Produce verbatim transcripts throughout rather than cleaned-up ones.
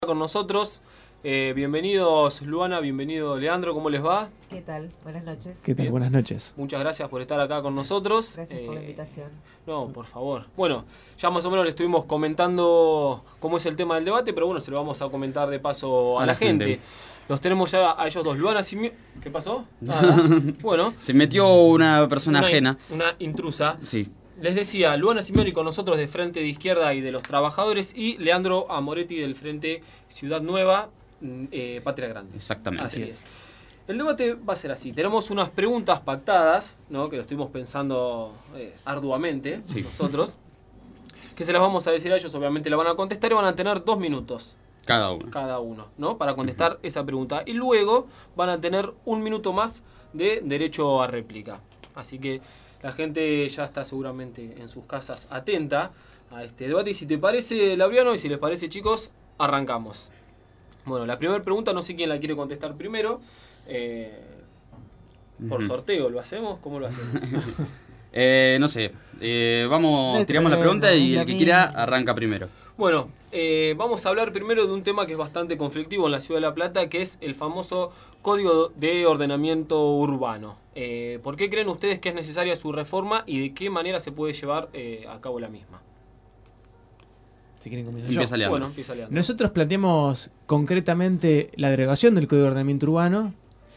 Con nosotros. Eh, bienvenidos Luana, bienvenido Leandro, ¿cómo les va? ¿Qué tal? Buenas noches. ¿Qué tal? Bien. Buenas noches. Muchas gracias por estar acá con nosotros. Gracias eh, por la invitación. No, por favor. Bueno, ya más o menos le estuvimos comentando cómo es el tema del debate, pero bueno, se lo vamos a comentar de paso a, a la, la gente. gente. Los tenemos ya a ellos dos. Luana, Simio... ¿Qué pasó? Nada. Bueno. Se metió una persona una, ajena. Una intrusa. Sí. Les decía, Luana Simeoni con nosotros de Frente de Izquierda y de los Trabajadores y Leandro Amoretti del Frente Ciudad Nueva, eh, Patria Grande. Exactamente. Así es. El debate va a ser así. Tenemos unas preguntas pactadas, ¿no? Que lo estuvimos pensando eh, arduamente sí. nosotros, que se las vamos a decir a ellos, obviamente la van a contestar y van a tener dos minutos. Cada uno. Cada uno, ¿no? Para contestar uh-huh. esa pregunta. Y luego van a tener un minuto más de derecho a réplica. Así que la gente ya está seguramente en sus casas atenta a este debate. Y si te parece, Laureano, y si les parece, chicos, arrancamos. Bueno, la primera pregunta, no sé quién la quiere contestar primero. Eh, por sorteo, ¿lo hacemos? ¿Cómo lo hacemos? eh, no sé. Eh, vamos, no tiramos problema, la pregunta y el que quiera arranca primero. Bueno, eh, vamos a hablar primero de un tema que es bastante conflictivo en la Ciudad de La Plata, que es el famoso Código de Ordenamiento Urbano. Eh, ¿Por qué creen ustedes que es necesaria su reforma y de qué manera se puede llevar eh, a cabo la misma? Si quieren comenzar empieza Leandro. Bueno, empieza Leandro. Nosotros planteamos concretamente la derogación del Código de Ordenamiento Urbano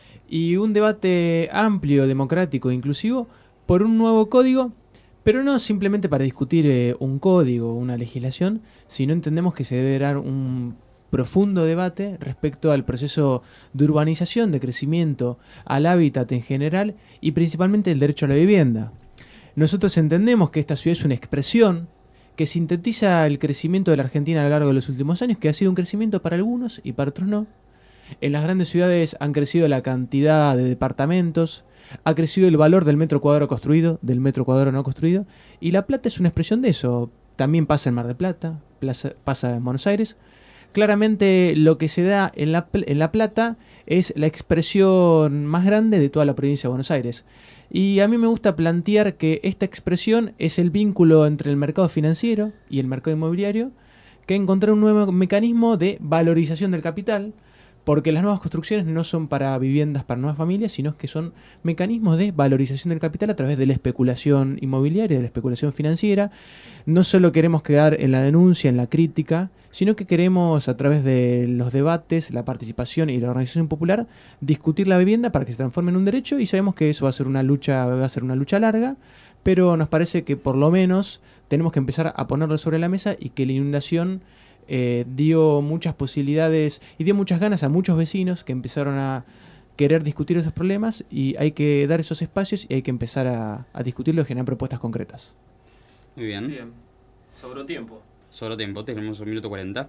y un debate amplio, democrático e inclusivo por un nuevo código, pero no simplemente para discutir eh, un código, una legislación, sino entendemos que se debe dar un profundo debate respecto al proceso de urbanización, de crecimiento, al hábitat en general y principalmente el derecho a la vivienda. Nosotros entendemos que esta ciudad es una expresión que sintetiza el crecimiento de la Argentina a lo largo de los últimos años, que ha sido un crecimiento para algunos y para otros no. En las grandes ciudades han crecido la cantidad de departamentos, ha crecido el valor del metro cuadrado construido, del metro cuadrado no construido, y La Plata es una expresión de eso. También pasa en Mar del Plata, pasa en Buenos Aires. Claramente lo que se da en La, en La Plata es la expresión más grande de toda la provincia de Buenos Aires. Y a mí me gusta plantear que esta expresión es el vínculo entre el mercado financiero y el mercado inmobiliario, que ha encontrado un nuevo mecanismo de valorización del capital, porque las nuevas construcciones no son para viviendas para nuevas familias, sino que son mecanismos de valorización del capital a través de la especulación inmobiliaria, de la especulación financiera. No solo queremos quedar en la denuncia, en la crítica, sino que queremos, a través de los debates, la participación y la organización popular, discutir la vivienda para que se transforme en un derecho, y sabemos que eso va a ser una lucha, va a ser una lucha larga, pero nos parece que por lo menos tenemos que empezar a ponerlo sobre la mesa y que la inundación Eh, dio muchas posibilidades y dio muchas ganas a muchos vecinos que empezaron a querer discutir esos problemas, y hay que dar esos espacios y hay que empezar a, a discutirlo y generar propuestas concretas. Muy bien. Bien. Sobró tiempo. Sobró tiempo, tenemos un minuto cuarenta.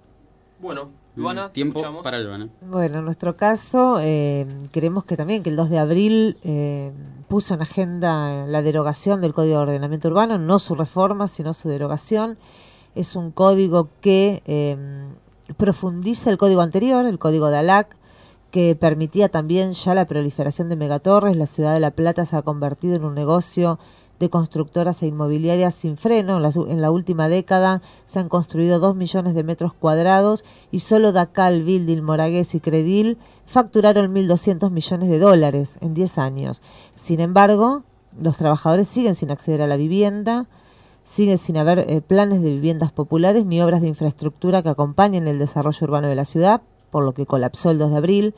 Bueno, Luana, tiempo escuchamos. para Luana. Bueno, en nuestro caso, eh, queremos que también que el dos de abril eh, puso en agenda la derogación del Código de Ordenamiento Urbano, no su reforma, sino su derogación. Es un código que eh, profundiza el código anterior, el código de A L A C, que permitía también ya la proliferación de megatorres. La ciudad de La Plata se ha convertido en un negocio de constructoras e inmobiliarias sin freno. En la, en la última década se han construido dos millones de metros cuadrados y solo Dacal, Bildil, Moragués y Credil facturaron mil doscientos millones de dólares en diez años. Sin embargo, los trabajadores siguen sin acceder a la vivienda, sigue sin haber eh, planes de viviendas populares ni obras de infraestructura que acompañen el desarrollo urbano de la ciudad, por lo que colapsó el dos de abril.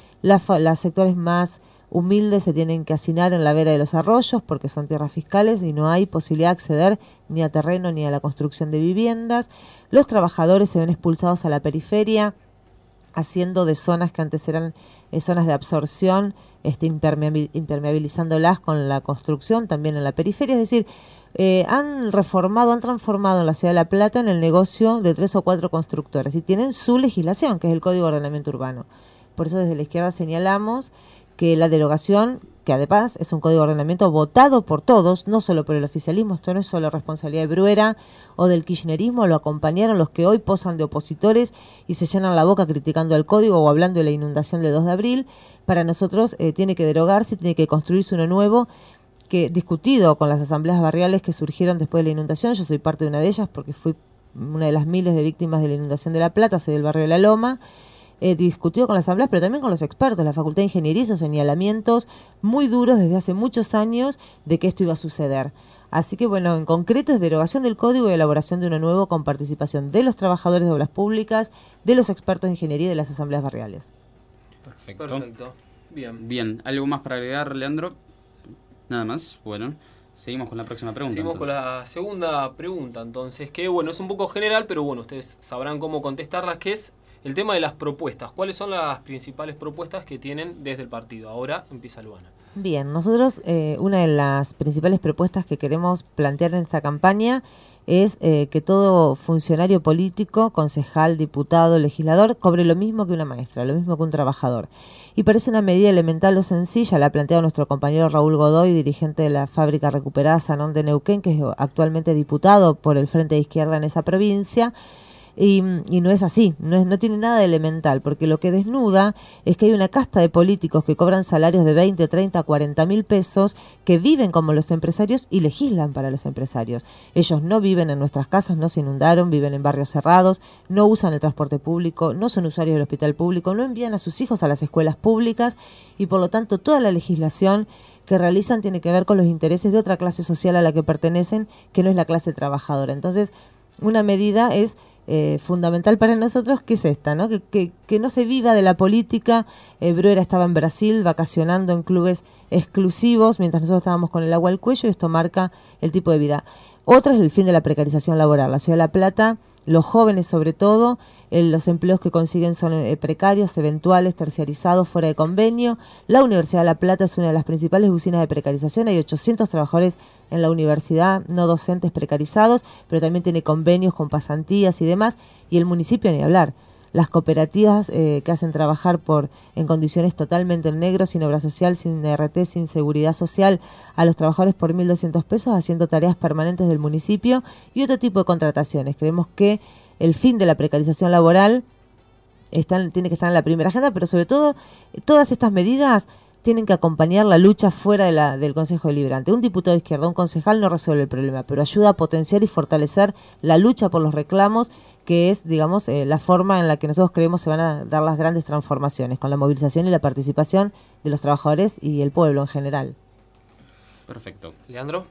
Los sectores más humildes se tienen que hacinar en la vera de los arroyos porque son tierras fiscales y no hay posibilidad de acceder ni a terreno ni a la construcción de viviendas. Los trabajadores se ven expulsados a la periferia, haciendo de zonas que antes eran eh, zonas de absorción, este, impermeabil- impermeabilizándolas con la construcción también en la periferia. Es decir, Eh, han reformado, han transformado en la Ciudad de La Plata en el negocio de tres o cuatro constructores y tienen su legislación, que es el Código de Ordenamiento Urbano. Por eso desde la izquierda señalamos que la derogación, que además es un Código de Ordenamiento votado por todos, no solo por el oficialismo, esto no es solo responsabilidad de Bruera o del kirchnerismo, lo acompañaron los que hoy posan de opositores y se llenan la boca criticando el Código o hablando de la inundación del dos de abril. Para nosotros eh, tiene que derogarse, tiene que construirse uno nuevo, que discutido con las asambleas barriales que surgieron después de la inundación. Yo soy parte de una de ellas porque fui una de las miles de víctimas de la inundación de La Plata, soy del barrio de La Loma. He discutido con las asambleas, pero también con los expertos. La Facultad de Ingeniería hizo señalamientos muy duros desde hace muchos años de que esto iba a suceder. Así que, bueno, en concreto es derogación del código y elaboración de uno nuevo con participación de los trabajadores de obras públicas, de los expertos en ingeniería y de las asambleas barriales. Perfecto. Perfecto. Bien. Bien, ¿algo más para agregar, Leandro? Nada más. Bueno, seguimos con la próxima pregunta. Seguimos entonces con la segunda pregunta, entonces, que bueno, es un poco general, pero bueno, ustedes sabrán cómo contestarlas, que es el tema de las propuestas. ¿Cuáles son las principales propuestas que tienen desde el partido? Ahora empieza Luana. Bien, nosotros eh, una de las principales propuestas que queremos plantear en esta campaña es eh, que todo funcionario político, concejal, diputado, legislador, cobre lo mismo que una maestra, lo mismo que un trabajador. Y parece una medida elemental o sencilla, la ha planteado nuestro compañero Raúl Godoy, dirigente de la fábrica recuperada Sanón de Neuquén, que es actualmente diputado por el Frente de Izquierda en esa provincia. Y, y no es así, no, es, no tiene nada de elemental, porque lo que desnuda es que hay una casta de políticos que cobran salarios de veinte, treinta, cuarenta mil pesos, que viven como los empresarios y legislan para los empresarios. Ellos no viven en nuestras casas, no se inundaron, viven en barrios cerrados, no usan el transporte público, no son usuarios del hospital público, no envían a sus hijos a las escuelas públicas y por lo tanto toda la legislación que realizan tiene que ver con los intereses de otra clase social a la que pertenecen, que no es la clase trabajadora. Entonces, una medida es Eh, fundamental para nosotros, que es esta, ¿no? Que, que, que no se viva de la política. eh, Bruera estaba en Brasil vacacionando en clubes exclusivos mientras nosotros estábamos con el agua al cuello, y esto marca el tipo de vida. Otra es el fin de la precarización laboral. La Ciudad de La Plata, los jóvenes sobre todo, eh, los empleos que consiguen son eh, precarios, eventuales, terciarizados, fuera de convenio. La Universidad de La Plata es una de las principales usinas de precarización. Hay ochocientos trabajadores en la universidad, no docentes precarizados, pero también tiene convenios con pasantías y demás. Y el municipio ni hablar. Las cooperativas eh, que hacen trabajar por en condiciones totalmente en negro, sin obra social, sin R T, sin seguridad social, a los trabajadores por mil doscientos pesos, haciendo tareas permanentes del municipio y otro tipo de contrataciones. Creemos que el fin de la precarización laboral está, tiene que estar en la primera agenda, pero sobre todo todas estas medidas tienen que acompañar la lucha fuera de la, del Consejo Deliberante. Un diputado de izquierda, un concejal no resuelve el problema, pero ayuda a potenciar y fortalecer la lucha por los reclamos, que es, digamos, eh, la forma en la que nosotros creemos se van a dar las grandes transformaciones, con la movilización y la participación de los trabajadores y el pueblo en general. Perfecto. Leandro.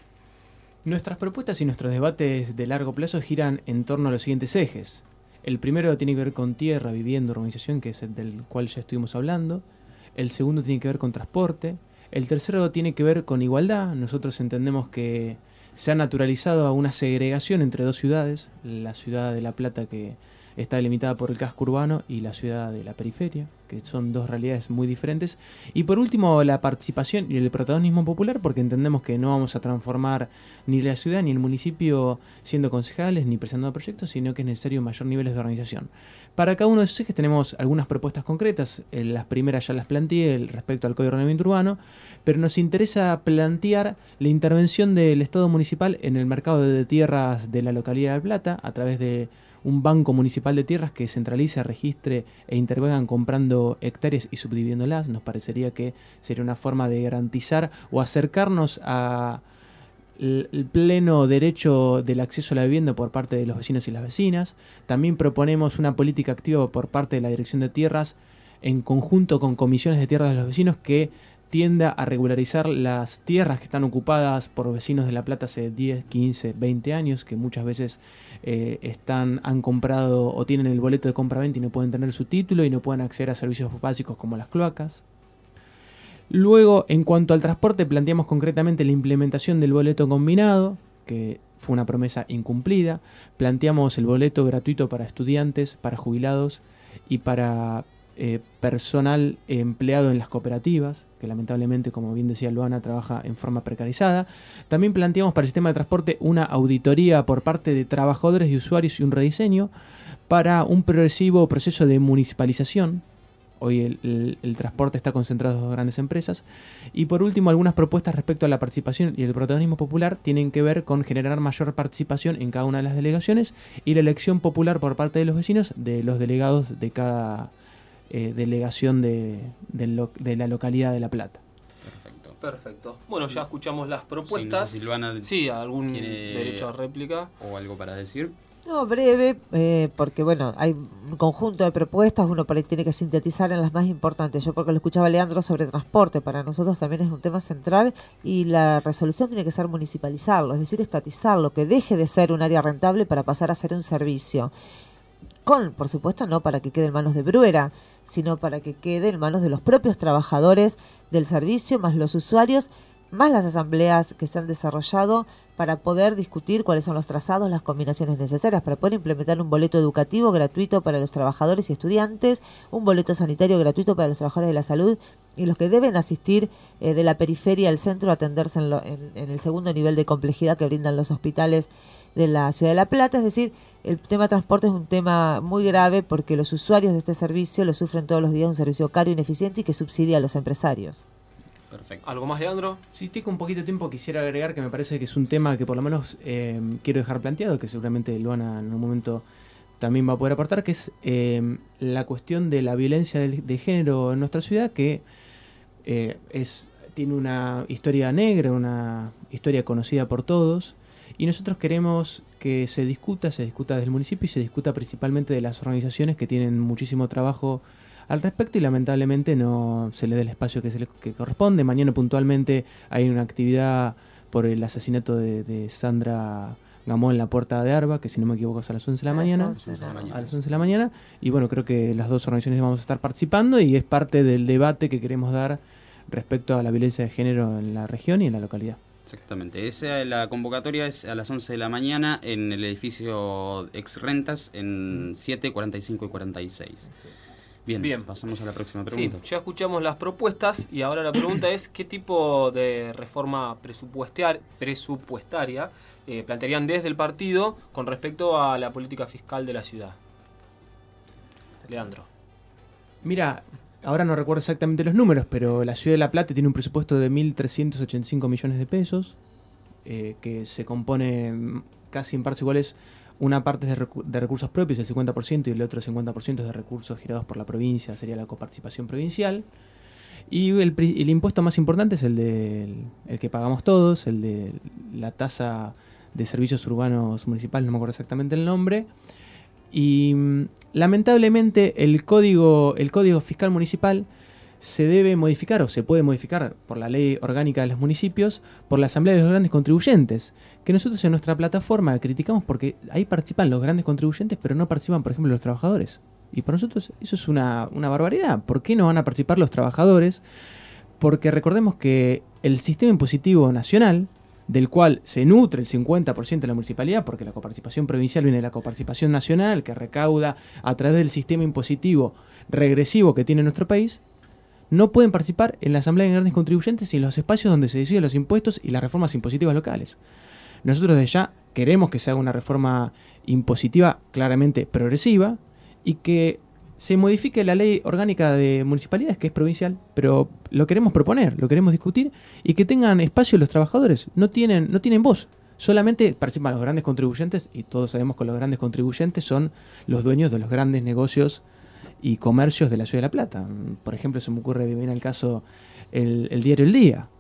Nuestras propuestas y nuestros debates de largo plazo giran en torno a los siguientes ejes. El primero tiene que ver con tierra, vivienda, urbanización, que es el del cual ya estuvimos hablando. El segundo tiene que ver con transporte. El tercero tiene que ver con igualdad. Nosotros entendemos que se ha naturalizado a una segregación entre dos ciudades, la ciudad de La Plata, que está delimitada por el casco urbano, y la ciudad de la periferia, que son dos realidades muy diferentes. Y por último, la participación y el protagonismo popular, porque entendemos que no vamos a transformar ni la ciudad ni el municipio siendo concejales ni presentando proyectos, sino que es necesario mayor niveles de organización. Para cada uno de esos ejes tenemos algunas propuestas concretas. Eh, las primeras ya las planteé el, respecto al Código de Ordenamiento Urbano, pero nos interesa plantear la intervención del Estado municipal en el mercado de tierras de la localidad de La Plata a través de un banco municipal de tierras que centralice, registre e intervengan comprando hectáreas y subdividiéndolas. Nos parecería que sería una forma de garantizar o acercarnos a el pleno derecho del acceso a la vivienda por parte de los vecinos y las vecinas. También proponemos una política activa por parte de la Dirección de Tierras en conjunto con comisiones de tierras de los vecinos que tienda a regularizar las tierras que están ocupadas por vecinos de La Plata hace diez, quince, veinte años, que muchas veces eh, están, han comprado o tienen el boleto de compra-venta y no pueden tener su título y no pueden acceder a servicios básicos como las cloacas. Luego, en cuanto al transporte, planteamos concretamente la implementación del boleto combinado, que fue una promesa incumplida. Planteamos el boleto gratuito para estudiantes, para jubilados y para eh, personal empleado en las cooperativas, que lamentablemente, como bien decía Luana, trabaja en forma precarizada. También planteamos para el sistema de transporte una auditoría por parte de trabajadores y usuarios y un rediseño para un progresivo proceso de municipalización. Hoy el, el, el transporte está concentrado en dos grandes empresas. Y por último, algunas propuestas respecto a la participación y el protagonismo popular tienen que ver con generar mayor participación en cada una de las delegaciones y la elección popular por parte de los vecinos de los delegados de cada eh, delegación de, de, lo, de la localidad de La Plata. Perfecto. Perfecto. Bueno, ya escuchamos las propuestas. Sí, no sé si Luana sí, algún tiene derecho a réplica. o algo para decir. No, breve, eh, porque bueno, hay un conjunto de propuestas, uno por ahí tiene que sintetizar en las más importantes. Yo porque lo escuchaba Leandro sobre transporte, para nosotros también es un tema central y la resolución tiene que ser municipalizarlo, es decir, estatizarlo, que deje de ser un área rentable para pasar a ser un servicio. Con, por supuesto, no para que quede en manos de Bruera, sino para que quede en manos de los propios trabajadores del servicio, más los usuarios, más las asambleas que se han desarrollado para poder discutir cuáles son los trazados, las combinaciones necesarias, para poder implementar un boleto educativo gratuito para los trabajadores y estudiantes, un boleto sanitario gratuito para los trabajadores de la salud y los que deben asistir eh, de la periferia al centro a atenderse en, lo, en, en el segundo nivel de complejidad que brindan los hospitales de la Ciudad de La Plata. Es decir, el tema transporte es un tema muy grave porque los usuarios de este servicio lo sufren todos los días, un servicio caro, ineficiente y que subsidia a los empresarios. Perfecto. ¿Algo más, Leandro? Si tengo un poquito de tiempo, quisiera agregar que me parece que es un tema que por lo menos eh, quiero dejar planteado, que seguramente Luana en un momento también va a poder aportar, que es eh, la cuestión de la violencia de, de género en nuestra ciudad, que eh, es tiene una historia negra, una historia conocida por todos, y nosotros queremos que se discuta, se discuta desde el municipio y se discuta principalmente de las organizaciones que tienen muchísimo trabajo al respecto y lamentablemente no se le da el espacio que se le que corresponde. Mañana puntualmente hay una actividad por el asesinato de, de Sandra Gamó en la Puerta de Arba, que si no me equivoco es a las once de la mañana. A las once de la mañana. Y bueno, creo que las dos organizaciones vamos a estar participando y es parte del debate que queremos dar respecto a la violencia de género en la región y en la localidad. Exactamente. Esa, la convocatoria es a las once de la mañana en el edificio Ex Rentas en siete, cuarenta y cinco y cuarenta y seis. Sí. Bien, Bien, pasamos a la próxima pregunta. Sí, ya escuchamos las propuestas y ahora la pregunta es ¿qué tipo de reforma presupuestar, presupuestaria eh, plantearían desde el partido con respecto a la política fiscal de la ciudad? Leandro. Mira, ahora no recuerdo exactamente los números, pero la ciudad de La Plata tiene un presupuesto de mil trescientos ochenta y cinco millones de pesos, eh, que se compone casi en partes iguales. Una parte es de, recu- de recursos propios, el cincuenta por ciento, y el otro cincuenta por ciento es de recursos girados por la provincia, sería la coparticipación provincial. Y el, el impuesto más importante es el, de, el, el que pagamos todos, el de la tasa de servicios urbanos municipales, no me acuerdo exactamente el nombre. Y lamentablemente el código, el código fiscal municipal se debe modificar o se puede modificar por la ley orgánica de los municipios, por la Asamblea de los Grandes Contribuyentes, que nosotros en nuestra plataforma criticamos porque ahí participan los grandes contribuyentes, pero no participan, por ejemplo, los trabajadores. Y para nosotros eso es una, una barbaridad. ¿Por qué no van a participar los trabajadores? Porque recordemos que el sistema impositivo nacional, del cual se nutre el cincuenta por ciento de la municipalidad, porque la coparticipación provincial viene de la coparticipación nacional, que recauda a través del sistema impositivo regresivo que tiene nuestro país, no pueden participar en la Asamblea de Grandes Contribuyentes y en los espacios donde se deciden los impuestos y las reformas impositivas locales. Nosotros desde ya queremos que se haga una reforma impositiva claramente progresiva y que se modifique la ley orgánica de municipalidades, que es provincial, pero lo queremos proponer, lo queremos discutir y que tengan espacio los trabajadores. No tienen, no tienen voz, solamente participan los grandes contribuyentes y todos sabemos que los grandes contribuyentes son los dueños de los grandes negocios y comercios de la Ciudad de La Plata. Por ejemplo, se me ocurre bien el caso el, el diario El Día.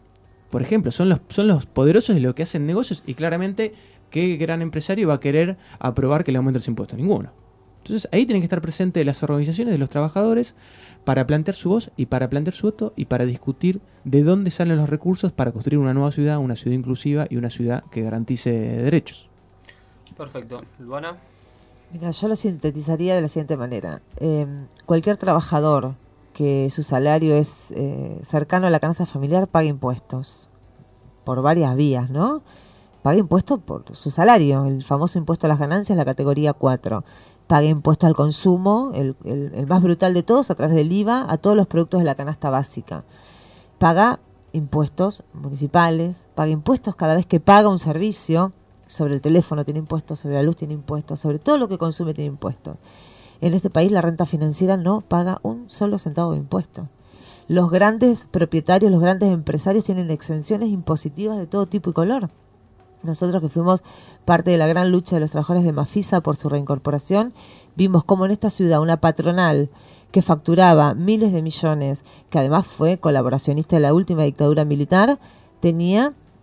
Por ejemplo, son los, son los poderosos de los que hacen negocios y claramente ¿qué gran empresario va a querer aprobar que le aumenten los impuestos? Ninguno. Entonces ahí tienen que estar presentes las organizaciones de los trabajadores para plantear su voz y para plantear su voto y para discutir de dónde salen los recursos para construir una nueva ciudad, una ciudad inclusiva y una ciudad que garantice derechos. Perfecto. Luana. Mira, yo lo sintetizaría de la siguiente manera. Eh, cualquier trabajador que su salario es eh, cercano a la canasta familiar paga impuestos por varias vías, ¿no? Paga impuestos por su salario, el famoso impuesto a las ganancias, la categoría cuatro. Paga impuesto al consumo, el, el, el más brutal de todos, a través del I V A, a todos los productos de la canasta básica. Paga impuestos municipales, paga impuestos cada vez que paga un servicio. Sobre el teléfono tiene impuestos, sobre la luz tiene impuestos, sobre todo lo que consume tiene impuestos. En este país la renta financiera no paga un solo centavo de impuesto. Los grandes propietarios, los grandes empresarios tienen exenciones impositivas de todo tipo y color. Nosotros que fuimos parte de la gran lucha de los trabajadores de Mafisa por su reincorporación, vimos cómo en esta ciudad una patronal que facturaba miles de millones, que además fue colaboracionista de la última dictadura militar, tenía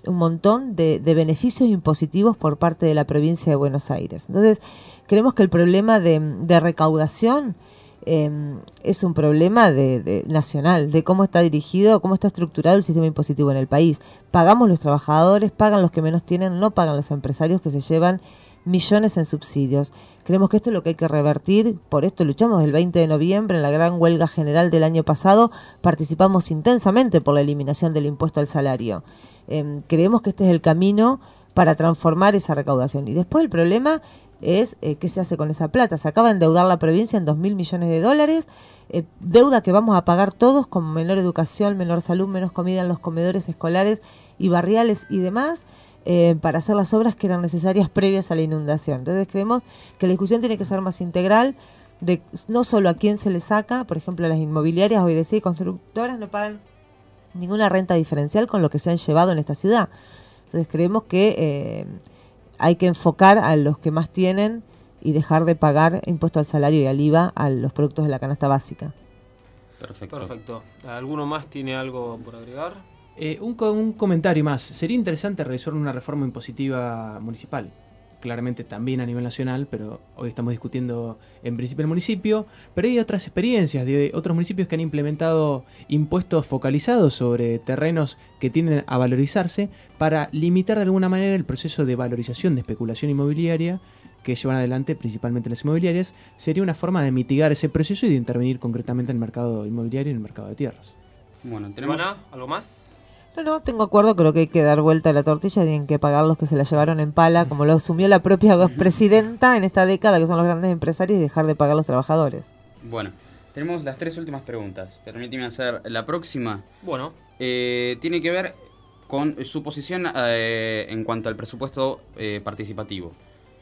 un montón de, de beneficios impositivos por parte de la provincia de Buenos Aires. Entonces, creemos que el problema de, de recaudación eh, es un problema de, de nacional, de cómo está dirigido, cómo está estructurado el sistema impositivo en el país. Pagamos los trabajadores, pagan los que menos tienen, no pagan los empresarios que se llevan millones en subsidios. Creemos que esto es lo que hay que revertir, por esto luchamos el veinte de noviembre en la gran huelga general del año pasado, participamos intensamente por la eliminación del impuesto al salario. Eh, creemos que este es el camino para transformar esa recaudación. Y después el problema es eh, qué se hace con esa plata. Se acaba de endeudar la provincia en dos mil millones de dólares, eh, deuda que vamos a pagar todos con menor educación, menor salud, menos comida en los comedores escolares y barriales y demás, Eh, para hacer las obras que eran necesarias previas a la inundación. Entonces creemos que la discusión tiene que ser más integral, de no solo a quién se le saca, por ejemplo las inmobiliarias hoy decía y constructoras no pagan ninguna renta diferencial con lo que se han llevado en esta ciudad. Entonces creemos que eh, hay que enfocar a los que más tienen y dejar de pagar impuesto al salario y al I V A a los productos de la canasta básica. Perfecto. Perfecto. ¿Alguno más tiene algo por agregar? Eh, un, un comentario más. Sería interesante realizar una reforma impositiva municipal. Claramente también a nivel nacional, pero hoy estamos discutiendo en principio el municipio. Pero hay otras experiencias de otros municipios que han implementado impuestos focalizados sobre terrenos que tienden a valorizarse para limitar de alguna manera el proceso de valorización de especulación inmobiliaria que llevan adelante principalmente las inmobiliarias. Sería una forma de mitigar ese proceso y de intervenir concretamente en el mercado inmobiliario y en el mercado de tierras. Bueno, tenemos... Ana, ¿algo más? No, no, tengo acuerdo, creo que hay que dar vuelta a la tortilla, tienen que pagar los que se la llevaron en pala, como lo asumió la propia presidenta en esta década, que son los grandes empresarios, y dejar de pagar a los trabajadores. Bueno, tenemos las tres últimas preguntas. Permíteme hacer la próxima. Bueno. Eh, tiene que ver con su posición eh, en cuanto al presupuesto eh, participativo.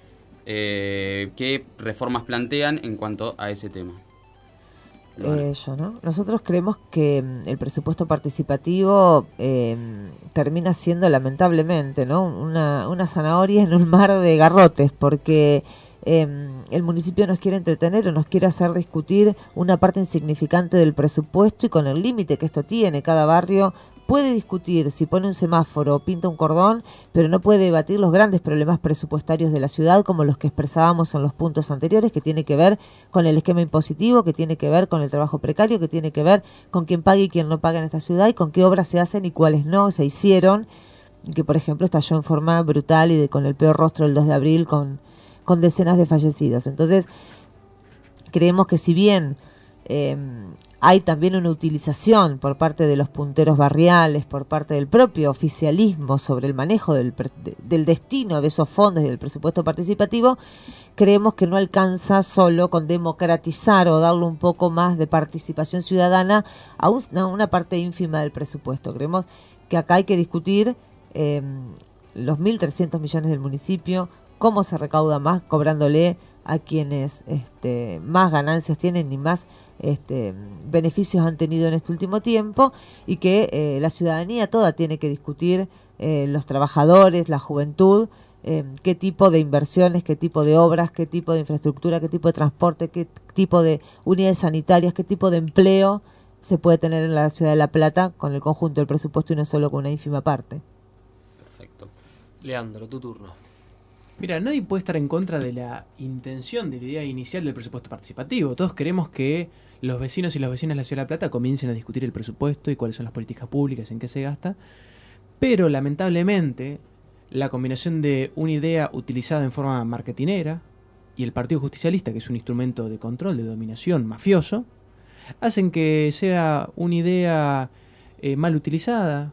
Eh, ¿Qué reformas plantean en cuanto a ese tema? Eh, yo, ¿no? Nosotros creemos que mm, el presupuesto participativo eh, termina siendo lamentablemente, ¿no? una, una zanahoria en un mar de garrotes, porque eh, el municipio nos quiere entretener o nos quiere hacer discutir una parte insignificante del presupuesto, y con el límite que esto tiene, cada barrio puede discutir si pone un semáforo o pinta un cordón, pero no puede debatir los grandes problemas presupuestarios de la ciudad, como los que expresábamos en los puntos anteriores, que tiene que ver con el esquema impositivo, que tiene que ver con el trabajo precario, que tiene que ver con quién paga y quién no paga en esta ciudad, y con qué obras se hacen y cuáles no se hicieron, que por ejemplo estalló en forma brutal y de, con el peor rostro el dos de abril, con, con decenas de fallecidos. Entonces, creemos que si bien eh, hay también una utilización por parte de los punteros barriales, por parte del propio oficialismo sobre el manejo del, del destino de esos fondos y del presupuesto participativo, creemos que no alcanza solo con democratizar o darle un poco más de participación ciudadana a un, a una parte ínfima del presupuesto. Creemos que acá hay que discutir eh, los mil trescientos millones del municipio, cómo se recauda más cobrándole a quienes este, más ganancias tienen y más Este, beneficios han tenido en este último tiempo, y que eh, la ciudadanía toda tiene que discutir, eh, los trabajadores, la juventud, eh, qué tipo de inversiones, qué tipo de obras, qué tipo de infraestructura, qué tipo de transporte, qué tipo de unidades sanitarias, qué tipo de empleo se puede tener en la ciudad de La Plata con el conjunto del presupuesto y no solo con una ínfima parte. Perfecto. Leandro, tu turno. Mira, nadie puede estar en contra de la intención, de la idea inicial del presupuesto participativo. Todos queremos que los vecinos y las vecinas de la Ciudad de La Plata comiencen a discutir el presupuesto y cuáles son las políticas públicas, en qué se gasta. Pero, lamentablemente, la combinación de una idea utilizada en forma marketinera y el Partido Justicialista, que es un instrumento de control, de dominación mafioso, hacen que sea una idea eh, mal utilizada,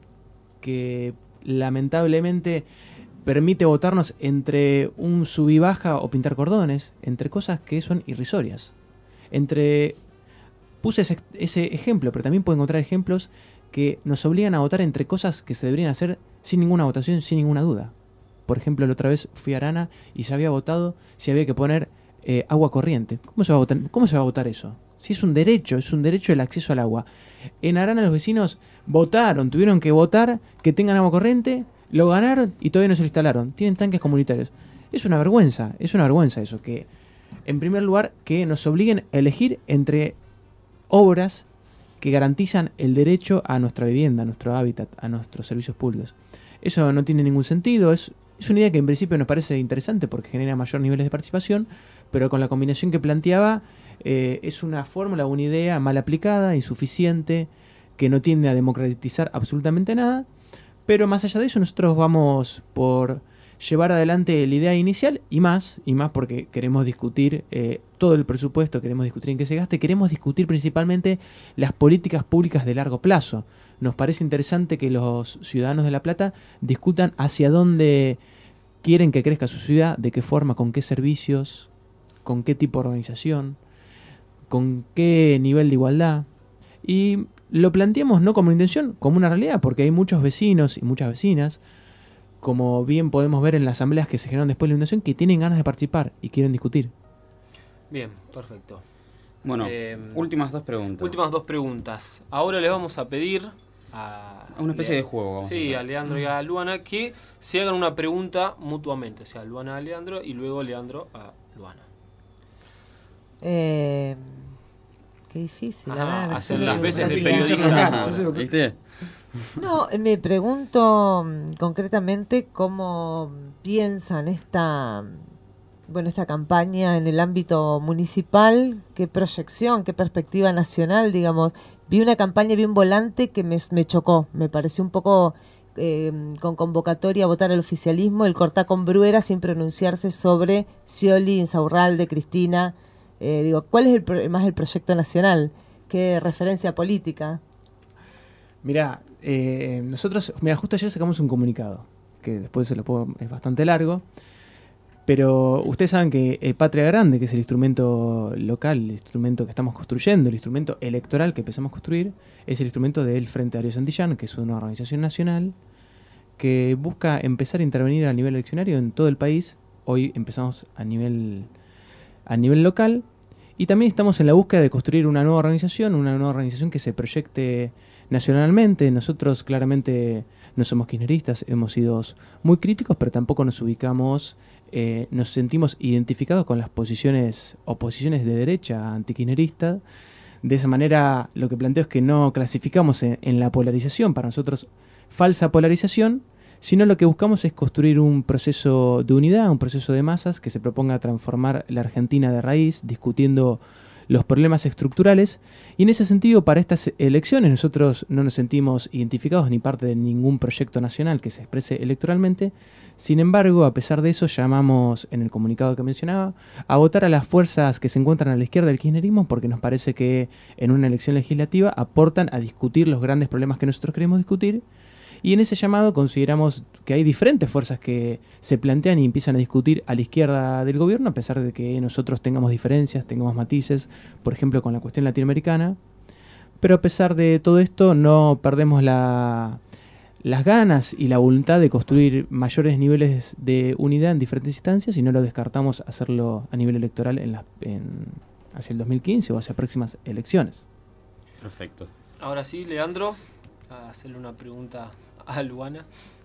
que lamentablemente permite votarnos entre un sub y baja o pintar cordones, entre cosas que son irrisorias. Entre Puse ese, ese ejemplo, pero también puedo encontrar ejemplos que nos obligan a votar entre cosas que se deberían hacer sin ninguna votación, sin ninguna duda. Por ejemplo, la otra vez fui a Arana y se había votado si había que poner eh, agua corriente. ¿Cómo se va a votar? ¿Cómo se va a votar eso? Si es un derecho, es un derecho el acceso al agua. En Arana los vecinos votaron, tuvieron que votar que tengan agua corriente, lo ganaron y todavía no se lo instalaron. Tienen tanques comunitarios. Es una vergüenza, es una vergüenza eso, que en primer lugar que nos obliguen a elegir entre obras que garantizan el derecho a nuestra vivienda, a nuestro hábitat, a nuestros servicios públicos. Eso no tiene ningún sentido. Es, es una idea que en principio nos parece interesante porque genera mayor niveles de participación, pero con la combinación que planteaba eh, es una fórmula, una idea mal aplicada, insuficiente, que no tiende a democratizar absolutamente nada. Pero más allá de eso, nosotros vamos por llevar adelante la idea inicial y más, y más porque queremos discutir eh, todo el presupuesto, queremos discutir en qué se gaste, queremos discutir principalmente las políticas públicas de largo plazo. Nos parece interesante que los ciudadanos de La Plata discutan hacia dónde quieren que crezca su ciudad, de qué forma, con qué servicios, con qué tipo de organización, con qué nivel de igualdad. Y lo planteamos no como intención, como una realidad, porque hay muchos vecinos y muchas vecinas, como bien podemos ver en las asambleas que se generaron después de la inundación, que tienen ganas de participar y quieren discutir. Bien, perfecto. Bueno, eh, últimas dos preguntas. Últimas dos preguntas. Ahora les vamos a pedir a... Una especie Le- de juego. Vamos Sí, a a hacer. Leandro y a Luana que se hagan una pregunta mutuamente. O sea, Luana a Leandro y luego Leandro a Luana. Eh, qué difícil. Ajá, a ver, hacen yo las me veces de gustaría- periodista. ¿Viste? No, me pregunto mm, concretamente cómo piensan esta, bueno, esta campaña en el ámbito municipal, qué proyección, qué perspectiva nacional, digamos. Vi una campaña, vi un volante que me, me chocó, me pareció un poco eh, con convocatoria a votar al oficialismo, el cortá con Bruera sin pronunciarse sobre Scioli, Insaurralde, Cristina. Eh, digo, ¿cuál es el pro- más el proyecto nacional? ¿Qué referencia política? Mirá, eh, nosotros, mira, justo ayer sacamos un comunicado, que después se lo puedo, es bastante largo, pero ustedes saben que eh, Patria Grande, que es el instrumento local, el instrumento que estamos construyendo, el instrumento electoral que empezamos a construir, es el instrumento del Frente Ario Santillán, que es una organización nacional que busca empezar a intervenir a nivel eleccionario en todo el país. Hoy empezamos a nivel, a nivel local, y también estamos en la búsqueda de construir una nueva organización, una nueva organización que se proyecte nacionalmente. Nosotros claramente no somos kirchneristas, hemos sido muy críticos, pero tampoco nos ubicamos, eh, nos sentimos identificados con las posiciones o posiciones de derecha antikirchneristas. De esa manera lo que planteo es que no clasificamos en, en la polarización, para nosotros falsa polarización, sino lo que buscamos es construir un proceso de unidad, un proceso de masas que se proponga transformar la Argentina de raíz, discutiendo los problemas estructurales. Y en ese sentido, para estas elecciones nosotros no nos sentimos identificados ni parte de ningún proyecto nacional que se exprese electoralmente. Sin embargo, a pesar de eso, llamamos, en el comunicado que mencionaba, a votar a las fuerzas que se encuentran a la izquierda del kirchnerismo, porque nos parece que en una elección legislativa aportan a discutir los grandes problemas que nosotros queremos discutir. Y en ese llamado consideramos que hay diferentes fuerzas que se plantean y empiezan a discutir a la izquierda del gobierno, a pesar de que nosotros tengamos diferencias, tengamos matices, por ejemplo con la cuestión latinoamericana. Pero a pesar de todo esto no perdemos la, las ganas y la voluntad de construir mayores niveles de unidad en diferentes instancias, y no lo descartamos hacerlo a nivel electoral en la, en, hacia el dos mil quince o hacia próximas elecciones. Perfecto. Ahora sí, Leandro, a hacerle una pregunta a Luana.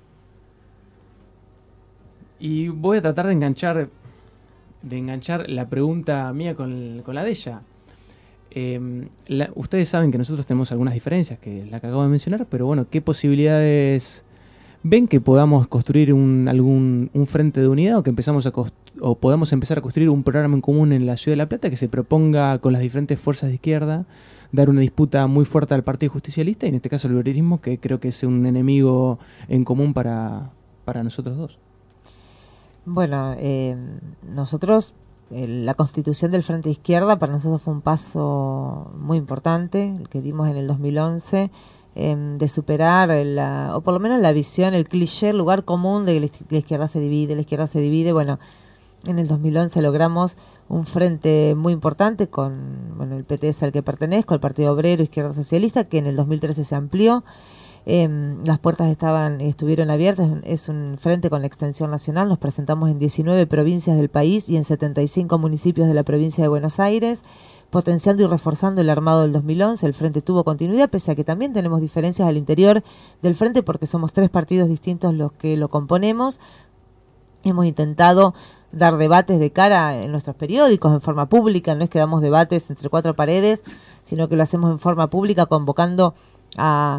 Y voy a tratar de enganchar de enganchar la pregunta mía con, con la de ella. Eh, la, ustedes saben que nosotros tenemos algunas diferencias, que la que acabo de mencionar, pero bueno, ¿qué posibilidades ven que podamos construir un, algún, un frente de unidad, o que empezamos a o podamos empezar a construir un programa en común en la Ciudad de La Plata que se proponga con las diferentes fuerzas de izquierda dar una disputa muy fuerte al Partido Justicialista y en este caso el liberalismo, que creo que es un enemigo en común para, para nosotros dos? Bueno, eh, nosotros, eh, la constitución del Frente Izquierda para nosotros fue un paso muy importante, el que dimos en el dos mil once, eh, de superar, la, o por lo menos la visión, el cliché, el lugar común de que la izquierda se divide, la izquierda se divide. Bueno, en el dos mil once logramos un frente muy importante con, bueno, el P T S al que pertenezco, el Partido Obrero, Izquierda Socialista, que en el dos mil trece se amplió. Eh, las puertas estaban estuvieron abiertas, es un frente con la extensión nacional, nos presentamos en diecinueve provincias del país y en setenta y cinco municipios de la provincia de Buenos Aires, potenciando y reforzando el armado del dos mil once. El frente tuvo continuidad, pese a que también tenemos diferencias al interior del frente, porque somos tres partidos distintos los que lo componemos. Hemos intentado dar debates de cara en nuestros periódicos, en forma pública, no es que damos debates entre cuatro paredes, sino que lo hacemos en forma pública, convocando a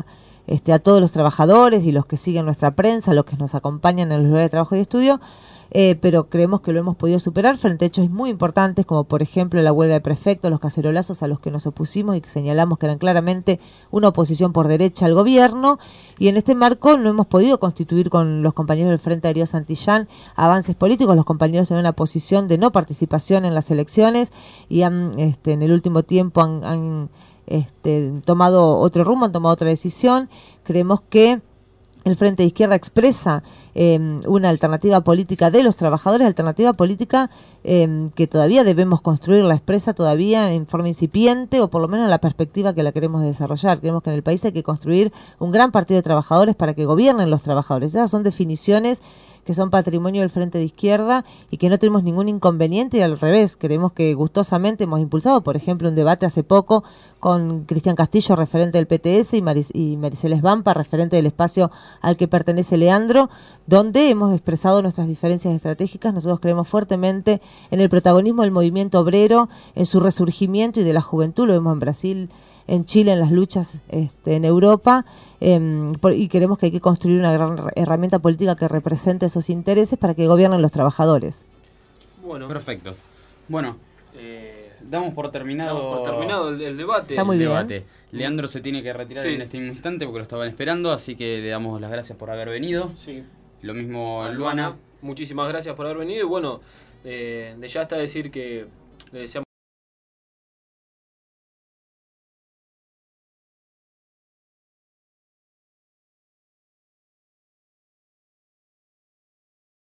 este, a todos los trabajadores y los que siguen nuestra prensa, los que nos acompañan en los lugares de trabajo y estudio, eh, pero creemos que lo hemos podido superar frente a hechos muy importantes, como por ejemplo la huelga de prefectos, los cacerolazos a los que nos opusimos y que señalamos que eran claramente una oposición por derecha al gobierno, y en este marco no hemos podido constituir con los compañeros del Frente Darío Santillán avances políticos. Los compañeros tienen una posición de no participación en las elecciones y han, este, en el último tiempo han, han este, tomado otro rumbo, han tomado otra decisión. Creemos que el Frente de Izquierda expresa eh, una alternativa política de los trabajadores, alternativa política eh, que todavía debemos construir, la expresa todavía en forma incipiente, o por lo menos en la perspectiva que la queremos desarrollar. Creemos que en el país hay que construir un gran partido de trabajadores para que gobiernen los trabajadores. Esas son definiciones que son patrimonio del Frente de Izquierda y que no tenemos ningún inconveniente, y al revés, creemos que gustosamente hemos impulsado, por ejemplo, un debate hace poco con Cristian Castillo, referente del P T S, y, Maris, y Mariceles Vampa, referente del espacio al que pertenece Leandro, donde hemos expresado nuestras diferencias estratégicas. Nosotros creemos fuertemente en el protagonismo del movimiento obrero, en su resurgimiento y de la juventud. Lo vemos en Brasil, en Chile, en las luchas este, en Europa, eh, por, y queremos que hay que construir una gran herramienta política que represente esos intereses para que gobiernen los trabajadores. Bueno, perfecto. Bueno, eh, damos por terminado, damos por terminado el, el debate. Está muy el bien. Debate. Leandro se tiene que retirar sí. en este mismo instante porque lo estaban esperando, así que le damos las gracias por haber venido. Sí. Lo mismo a Luana. Luana. Muchísimas gracias por haber venido y bueno, eh, de ya hasta decir que le deseamos